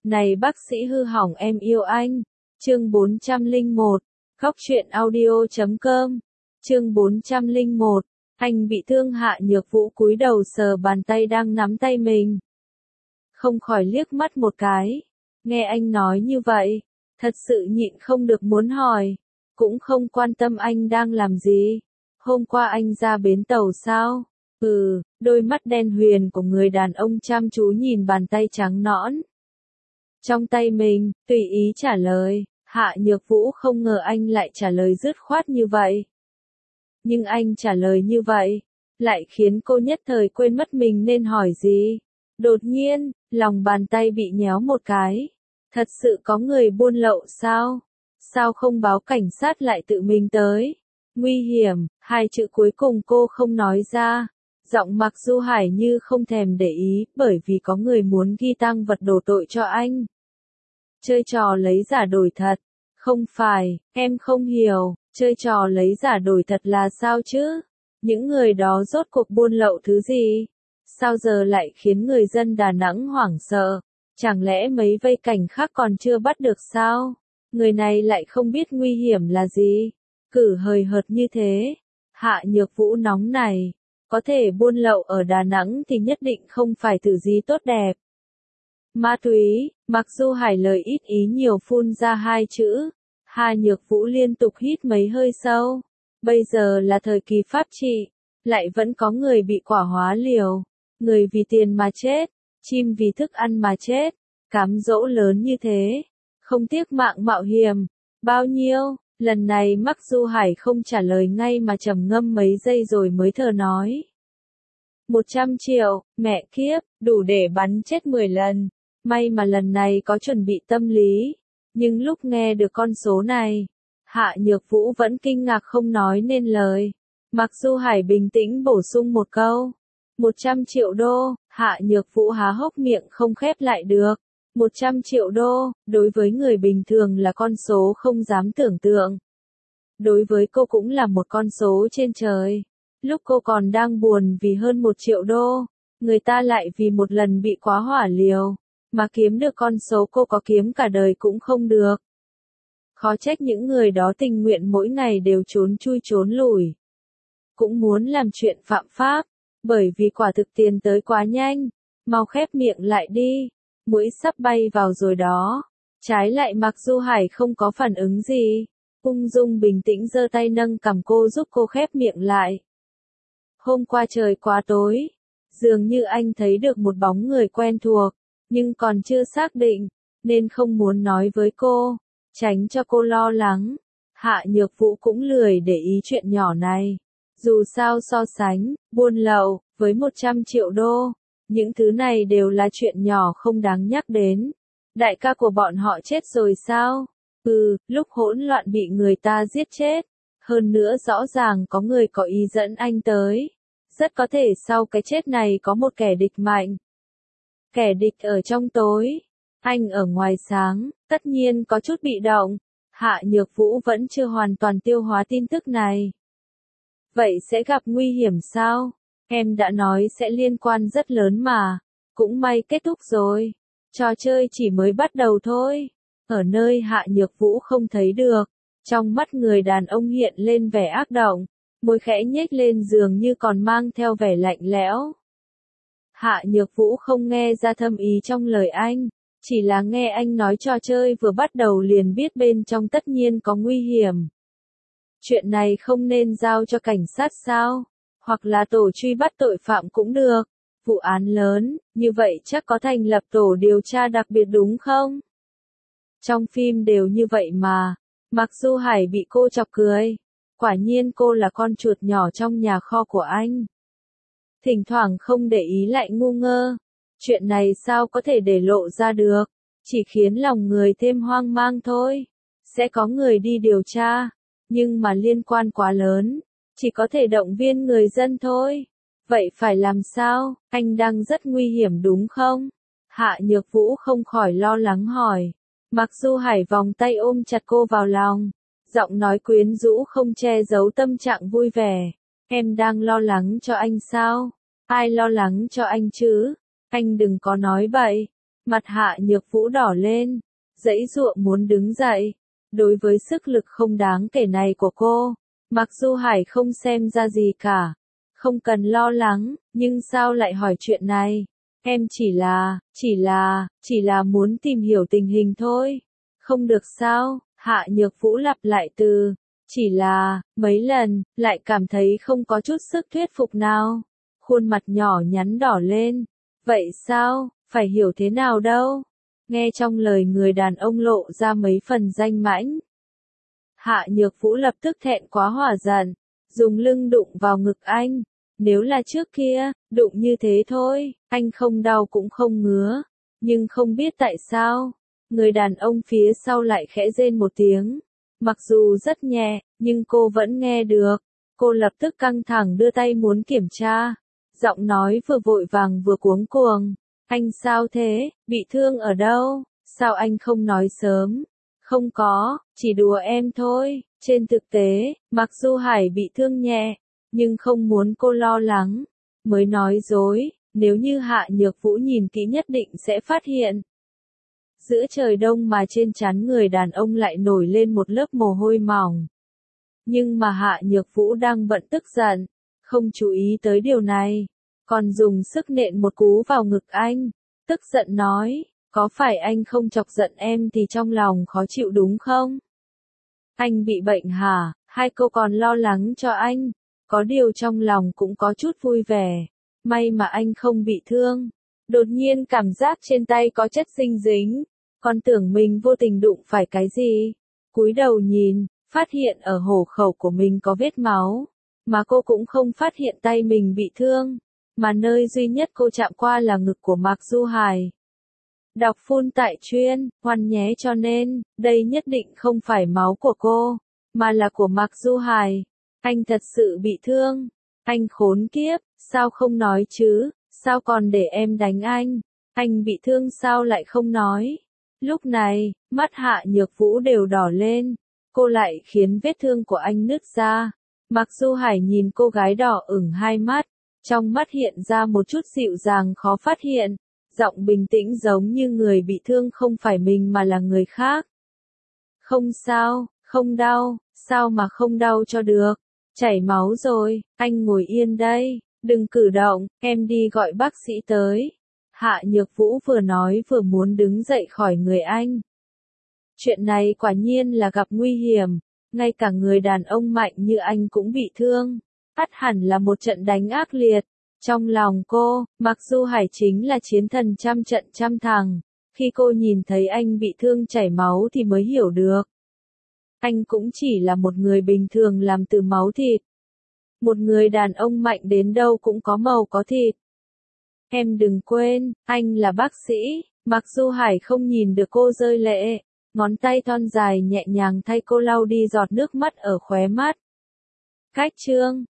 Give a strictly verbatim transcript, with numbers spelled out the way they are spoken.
Này bác sĩ hư hỏng em yêu anh. Chương bốn trăm lẻ một. Khóc chuyện audio chấm com. Chương bốn trăm lẻ một. Anh bị thương. Hạ Nhược Vũ cúi đầu sờ bàn tay đang nắm tay mình. Không khỏi liếc mắt một cái. Nghe anh nói như vậy, thật sự nhịn không được muốn hỏi. Cũng không quan tâm anh đang làm gì. Hôm qua anh ra bến tàu sao? Ừ, đôi mắt đen huyền của người đàn ông chăm chú nhìn bàn tay trắng nõn trong tay mình, tùy ý trả lời. Hạ Nhược Vũ không ngờ anh lại trả lời dứt khoát như vậy. Nhưng anh trả lời như vậy, lại khiến cô nhất thời quên mất mình nên hỏi gì. Đột nhiên, lòng bàn tay bị nhéo một cái. Thật sự có người buôn lậu sao? Sao không báo cảnh sát lại tự mình tới? Nguy hiểm, hai chữ cuối cùng cô không nói ra. Giọng Mạc Du Hải như không thèm để ý, bởi vì có người muốn ghi tang vật đổ tội cho anh. Chơi trò lấy giả đổi thật. Không phải, em không hiểu, chơi trò lấy giả đổi thật là sao chứ? Những người đó rốt cuộc buôn lậu thứ gì? Sao giờ lại khiến người dân Đà Nẵng hoảng sợ? Chẳng lẽ mấy vây cảnh khác còn chưa bắt được sao? Người này lại không biết nguy hiểm là gì? Cử hời hợt như thế. Hạ Nhược Vũ nóng này. Có thể buôn lậu ở Đà Nẵng thì nhất định không phải thứ gì tốt đẹp. Ma túy. Mặc dù Hải lời ít ý nhiều phun ra hai chữ. Hạ Nhược Vũ liên tục hít mấy hơi sâu. Bây giờ là thời kỳ pháp trị. Lại vẫn có người bị quả hóa liều. Người vì tiền mà chết. Chim vì thức ăn mà chết. Cám dỗ lớn như thế. Không tiếc mạng mạo hiểm. Bao nhiêu? Lần này Mạc Du Hải không trả lời ngay mà trầm ngâm mấy giây rồi mới thở nói. Một trăm triệu, mẹ kiếp, đủ để bắn chết mười lần. May mà lần này có chuẩn bị tâm lý. Nhưng lúc nghe được con số này, Hạ Nhược Vũ vẫn kinh ngạc không nói nên lời. Mạc Du Hải bình tĩnh bổ sung một câu. Một trăm triệu đô, Hạ Nhược Vũ há hốc miệng không khép lại được. Một trăm triệu đô, đối với người bình thường là con số không dám tưởng tượng. Đối với cô cũng là một con số trên trời. Lúc cô còn đang buồn vì hơn một triệu đô, người ta lại vì một lần bị quá hỏa liều, mà kiếm được con số cô có kiếm cả đời cũng không được. Khó trách những người đó tình nguyện mỗi ngày đều trốn chui trốn lủi. Cũng muốn làm chuyện phạm pháp, bởi vì quả thực tiền tới quá nhanh. Mau khép miệng lại đi. Mũi sắp bay vào rồi đó. Trái lại Mạc Du Hải không có phản ứng gì. Ung dung bình tĩnh giơ tay nâng cằm cô giúp cô khép miệng lại. Hôm qua trời quá tối. Dường như anh thấy được một bóng người quen thuộc. Nhưng còn chưa xác định. Nên không muốn nói với cô. Tránh cho cô lo lắng. Hạ Nhược Vũ cũng lười để ý chuyện nhỏ này. Dù sao so sánh, buôn lậu, với một trăm triệu đô. Những thứ này đều là chuyện nhỏ không đáng nhắc đến. Đại ca của bọn họ chết rồi sao? Ừ, lúc hỗn loạn bị người ta giết chết. Hơn nữa rõ ràng có người có ý dẫn anh tới. Rất có thể sau cái chết này có một kẻ địch mạnh. Kẻ địch ở trong tối. Anh ở ngoài sáng, tất nhiên có chút bị động. Hạ Nhược Vũ vẫn chưa hoàn toàn tiêu hóa tin tức này. Vậy sẽ gặp nguy hiểm sao? Em đã nói sẽ liên quan rất lớn mà. Cũng may kết thúc rồi. Trò chơi chỉ mới bắt đầu thôi. Ở nơi Hạ Nhược Vũ không thấy được. Trong mắt người đàn ông hiện lên vẻ ác động. Môi khẽ nhếch lên dường như còn mang theo vẻ lạnh lẽo. Hạ Nhược Vũ không nghe ra thâm ý trong lời anh. Chỉ là nghe anh nói trò chơi vừa bắt đầu liền biết bên trong tất nhiên có nguy hiểm. Chuyện này không nên giao cho cảnh sát sao? Hoặc là tổ truy bắt tội phạm cũng được. Vụ án lớn, như vậy chắc có thành lập tổ điều tra đặc biệt đúng không? Trong phim đều như vậy mà. Mạc Du Hải bị cô chọc cười. Quả nhiên cô là con chuột nhỏ trong nhà kho của anh. Thỉnh thoảng không để ý lại ngu ngơ. Chuyện này sao có thể để lộ ra được? Chỉ khiến lòng người thêm hoang mang thôi. Sẽ có người đi điều tra. Nhưng mà liên quan quá lớn. Chỉ có thể động viên người dân thôi. Vậy phải làm sao? Anh đang rất nguy hiểm đúng không? Hạ Nhược Vũ không khỏi lo lắng hỏi. Mạc Du Hải vòng tay ôm chặt cô vào lòng. Giọng nói quyến rũ không che giấu tâm trạng vui vẻ. Em đang lo lắng cho anh sao? Ai lo lắng cho anh chứ? Anh đừng có nói bậy. Mặt Hạ Nhược Vũ đỏ lên, giãy giụa muốn đứng dậy. Đối với sức lực không đáng kể này của cô, Mạc Du Hải không xem ra gì cả. Không cần lo lắng, nhưng sao lại hỏi chuyện này? Em chỉ là, chỉ là, chỉ là muốn tìm hiểu tình hình thôi. Không được sao? Hạ Nhược Vũ lặp lại từ, chỉ là, mấy lần, lại cảm thấy không có chút sức thuyết phục nào. Khuôn mặt nhỏ nhắn đỏ lên. Vậy sao, phải hiểu thế nào đâu? Nghe trong lời người đàn ông lộ ra mấy phần danh mãnh. Hạ Nhược Vũ lập tức thẹn quá hỏa giận, dùng lưng đụng vào ngực anh. Nếu là trước kia, đụng như thế thôi, anh không đau cũng không ngứa. Nhưng không biết tại sao, người đàn ông phía sau lại khẽ rên một tiếng. Mặc dù rất nhẹ, nhưng cô vẫn nghe được. Cô lập tức căng thẳng đưa tay muốn kiểm tra. Giọng nói vừa vội vàng vừa cuống cuồng. Anh sao thế, bị thương ở đâu, sao anh không nói sớm? Không có, chỉ đùa em thôi. Trên thực tế, Mạc Du Hải bị thương nhẹ, nhưng không muốn cô lo lắng, mới nói dối. Nếu như Hạ Nhược Vũ nhìn kỹ nhất định sẽ phát hiện. Giữa trời đông mà trên trán người đàn ông lại nổi lên một lớp mồ hôi mỏng. Nhưng mà Hạ Nhược Vũ đang bận tức giận, không chú ý tới điều này, còn dùng sức nện một cú vào ngực anh, tức giận nói, có phải anh không chọc giận em thì trong lòng khó chịu đúng không? Anh bị bệnh hả? Hai cô còn lo lắng cho anh, có điều trong lòng cũng có chút vui vẻ, may mà anh không bị thương. Đột nhiên cảm giác trên tay có chất dinh dính, còn tưởng mình vô tình đụng phải cái gì. Cúi đầu nhìn, phát hiện ở hổ khẩu của mình có vết máu, mà cô cũng không phát hiện tay mình bị thương, mà nơi duy nhất cô chạm qua là ngực của Mạc Du Hải. Đọc phun tại chuyên, Hoan nhé, cho nên, đây nhất định không phải máu của cô, mà là của Mạc Du Hải. Anh thật sự bị thương. Anh khốn kiếp, sao không nói chứ, sao còn để em đánh anh? Anh bị thương sao lại không nói? Lúc này, mắt Hạ Nhược Vũ đều đỏ lên, cô lại khiến vết thương của anh nứt ra. Mạc Du Hải nhìn cô gái đỏ ửng hai mắt, trong mắt hiện ra một chút dịu dàng khó phát hiện, giọng bình tĩnh giống như người bị thương không phải mình mà là người khác. Không sao, không đau, sao mà không đau cho được, chảy máu rồi, anh ngồi yên đây, đừng cử động, em đi gọi bác sĩ tới. Hạ Nhược Vũ vừa nói vừa muốn đứng dậy khỏi người anh. Chuyện này quả nhiên là gặp nguy hiểm, ngay cả người đàn ông mạnh như anh cũng bị thương, ắt hẳn là một trận đánh ác liệt. Trong lòng cô, Mạc Du Hải chính là chiến thần trăm trận trăm thắng, khi cô nhìn thấy anh bị thương chảy máu thì mới hiểu được. Anh cũng chỉ là một người bình thường làm từ máu thịt. Một người đàn ông mạnh đến đâu cũng có màu có thịt. Em đừng quên, anh là bác sĩ. Mạc Du Hải không nhìn được cô rơi lệ, ngón tay thon dài nhẹ nhàng thay cô lau đi giọt nước mắt ở khóe mắt. Cách chương